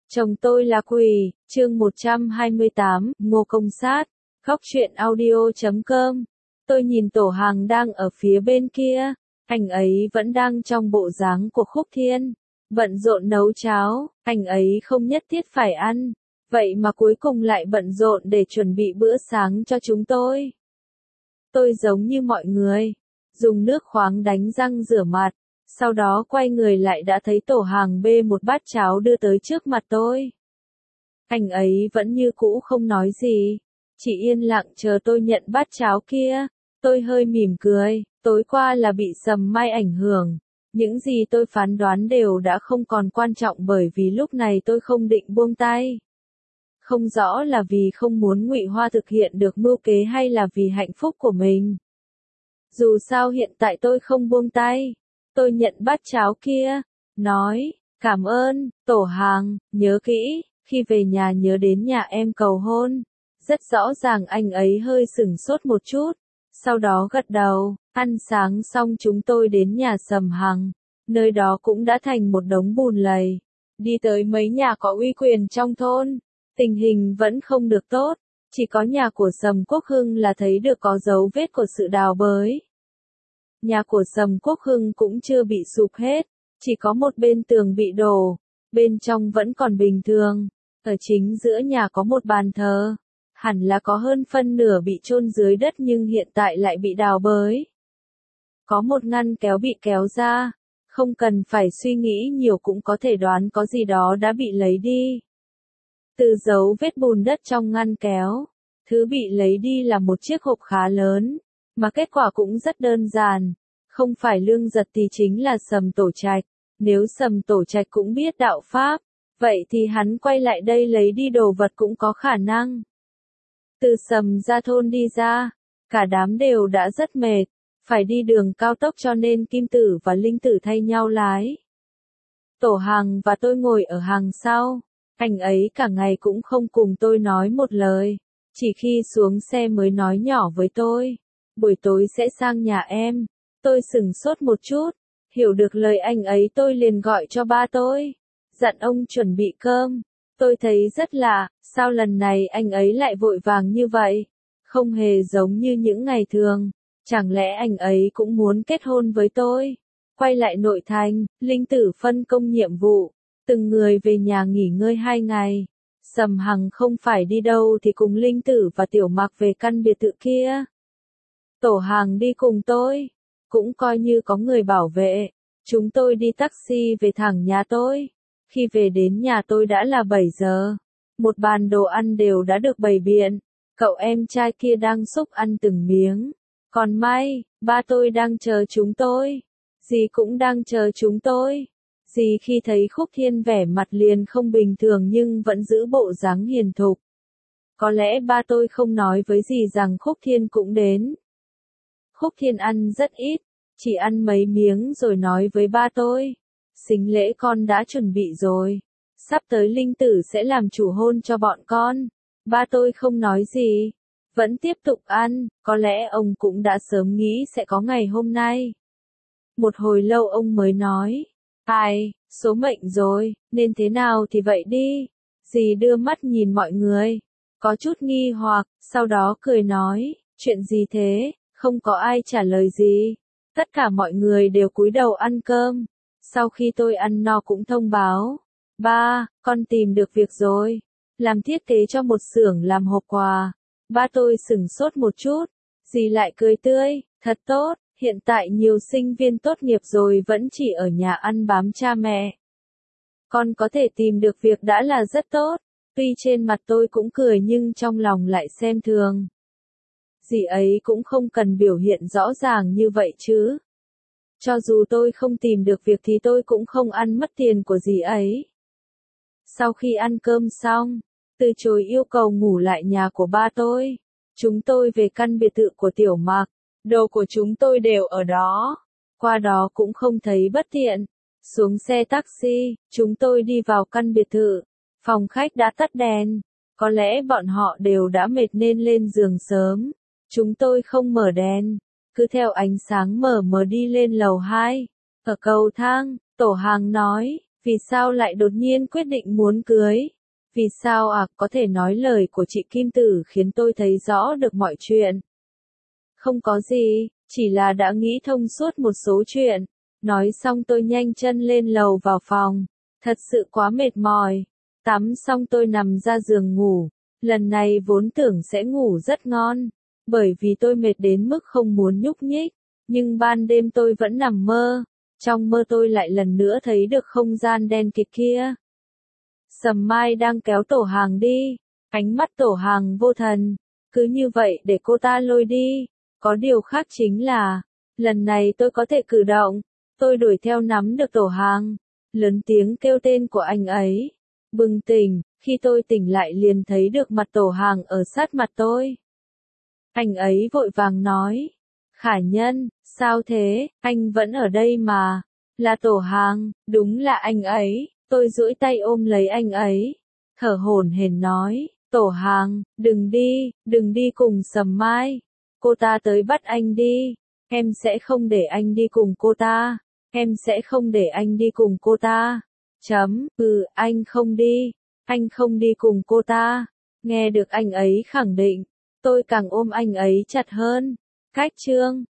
Chồng tôi là quỷ, chương 128, Ngô Công Sát, Góc truyện audio.com. Tôi nhìn Tổ Hàng đang ở phía bên kia, anh ấy vẫn đang trong bộ dáng của Khúc Thiên, bận rộn nấu cháo, anh ấy không nhất thiết phải ăn, vậy mà cuối cùng lại bận rộn để chuẩn bị bữa sáng cho chúng tôi. Tôi giống như mọi người, dùng nước khoáng đánh răng rửa mặt. Sau đó quay người lại đã thấy Tổ Hàng bê một bát cháo đưa tới trước mặt tôi. Anh ấy vẫn như cũ không nói gì, chỉ yên lặng chờ tôi nhận bát cháo kia. Tôi hơi mỉm cười, tối qua là bị sầm mai ảnh hưởng. Những gì tôi phán đoán đều đã không còn quan trọng bởi vì lúc này tôi không định buông tay. Không rõ là vì không muốn Ngụy Hoa thực hiện được mưu kế hay là vì hạnh phúc của mình. Dù sao hiện tại tôi không buông tay. Tôi nhận bát cháo kia, nói, cảm ơn, Tổ Hàng, nhớ kỹ, khi về nhà nhớ đến nhà em cầu hôn. Rất rõ ràng anh ấy hơi sửng sốt một chút, sau đó gật đầu. Ăn sáng xong chúng tôi đến nhà Sầm Hằng, nơi đó cũng đã thành một đống bùn lầy. Đi tới mấy nhà có uy quyền trong thôn, tình hình vẫn không được tốt, chỉ có nhà của Sầm Quốc Hưng là thấy được có dấu vết của sự đào bới. Nhà của Sầm Quốc Hưng cũng chưa bị sụp hết, chỉ có một bên tường bị đổ, bên trong vẫn còn bình thường. Ở chính giữa nhà có một bàn thờ, hẳn là có hơn phân nửa bị chôn dưới đất nhưng hiện tại lại bị đào bới. Có một ngăn kéo bị kéo ra, không cần phải suy nghĩ nhiều cũng có thể đoán có gì đó đã bị lấy đi. Từ dấu vết bùn đất trong ngăn kéo, thứ bị lấy đi là một chiếc hộp khá lớn. Mà kết quả cũng rất đơn giản, không phải Lương Giật thì chính là Sầm Tổ Trạch. Nếu Sầm Tổ Trạch cũng biết đạo pháp, vậy thì hắn quay lại đây lấy đi đồ vật cũng có khả năng. Từ Sầm ra thôn đi ra, cả đám đều đã rất mệt, phải đi đường cao tốc cho nên Kim Tử và Linh Tử thay nhau lái. Tổ Hàng và tôi ngồi ở hàng sau, anh ấy cả ngày cũng không cùng tôi nói một lời, chỉ khi xuống xe mới nói nhỏ với tôi. Buổi tối sẽ sang nhà em. Tôi sửng sốt một chút, hiểu được lời anh ấy tôi liền gọi cho ba tôi, dặn ông chuẩn bị cơm. Tôi thấy rất lạ, sao lần này anh ấy lại vội vàng như vậy? Không hề giống như những ngày thường, chẳng lẽ anh ấy cũng muốn kết hôn với tôi? Quay lại nội thành, Linh Tử phân công nhiệm vụ, từng người về nhà nghỉ ngơi 2 ngày. Sầm Hằng không phải đi đâu thì cùng Linh Tử và Tiểu Mạc về căn biệt thự kia. Tổ Hàng đi cùng tôi, cũng coi như có người bảo vệ. Chúng tôi đi taxi về thẳng nhà tôi. Khi về đến nhà tôi đã là 7 giờ. Một bàn đồ ăn đều đã được bày biện. Cậu em trai kia đang xúc ăn từng miếng. Còn may, ba tôi đang chờ chúng tôi. Dì cũng đang chờ chúng tôi. Dì khi thấy Khúc Thiên vẻ mặt liền không bình thường nhưng vẫn giữ bộ dáng hiền thục. Có lẽ ba tôi không nói với dì rằng Khúc Thiên cũng đến. Khúc Thiên ăn rất ít, chỉ ăn mấy miếng rồi nói với ba tôi. Sính lễ con đã chuẩn bị rồi. Sắp tới Linh Tử sẽ làm chủ hôn cho bọn con. Ba tôi không nói gì. Vẫn tiếp tục ăn, có lẽ ông cũng đã sớm nghĩ sẽ có ngày hôm nay. Một hồi lâu ông mới nói. Ai, số mệnh rồi, nên thế nào thì vậy đi. Dì đưa mắt nhìn mọi người. Có chút nghi hoặc, sau đó cười nói. Chuyện gì thế? Không có ai trả lời gì. Tất cả mọi người đều cúi đầu ăn cơm. Sau khi tôi ăn no cũng thông báo. Ba, con tìm được việc rồi. Làm thiết kế cho một xưởng làm hộp quà. Ba tôi sửng sốt một chút. Dì lại cười tươi. Thật tốt, hiện tại nhiều sinh viên tốt nghiệp rồi vẫn chỉ ở nhà ăn bám cha mẹ. Con có thể tìm được việc đã là rất tốt. Tuy trên mặt tôi cũng cười nhưng trong lòng lại xem thường. Dì ấy cũng không cần biểu hiện rõ ràng như vậy chứ. Cho dù tôi không tìm được việc thì tôi cũng không ăn mất tiền của dì ấy. Sau khi ăn cơm xong, từ chối yêu cầu ngủ lại nhà của ba tôi. Chúng tôi về căn biệt thự của Tiểu Mạc. Đồ của chúng tôi đều ở đó. Qua đó cũng không thấy bất tiện. Xuống xe taxi, chúng tôi đi vào căn biệt thự. Phòng khách đã tắt đèn. Có lẽ bọn họ đều đã mệt nên lên giường sớm. Chúng tôi không mở đèn, cứ theo ánh sáng mờ mờ đi lên lầu 2. Ở cầu thang, Tổ Hàng nói, Vì sao lại đột nhiên quyết định muốn cưới? Vì sao à, có thể nói lời của chị Kim Tử khiến tôi thấy rõ được mọi chuyện. Không có gì, chỉ là đã nghĩ thông suốt một số chuyện. Nói xong tôi nhanh chân lên lầu vào phòng. Thật sự quá mệt mỏi. Tắm xong tôi nằm ra giường ngủ. Lần này vốn tưởng sẽ ngủ rất ngon. Bởi vì tôi mệt đến mức không muốn nhúc nhích. Nhưng ban đêm tôi vẫn nằm mơ. Trong mơ tôi lại lần nữa thấy được không gian đen kịt kia. Sầm Mai đang kéo Tổ Hàng đi. Ánh mắt Tổ Hàng vô thần. Cứ như vậy để cô ta lôi đi. Có điều khác chính là, lần này tôi có thể cử động. Tôi đuổi theo nắm được Tổ Hàng. Lớn tiếng kêu tên của anh ấy. Bừng tỉnh, khi tôi tỉnh lại liền thấy được mặt Tổ Hàng ở sát mặt tôi. Anh ấy vội vàng nói. Khả Nhân, sao thế, anh vẫn ở đây mà. Là Tổ Hàng, đúng là anh ấy. Tôi duỗi tay ôm lấy anh ấy. Thở hổn hển nói, Tổ Hàng, đừng đi cùng Sầm Mai. Cô ta tới bắt anh đi. Em sẽ không để anh đi cùng cô ta. Em sẽ không để anh đi cùng cô ta. Anh không đi. Anh không đi cùng cô ta. Nghe được anh ấy khẳng định. Tôi càng ôm anh ấy chặt hơn. Cách chương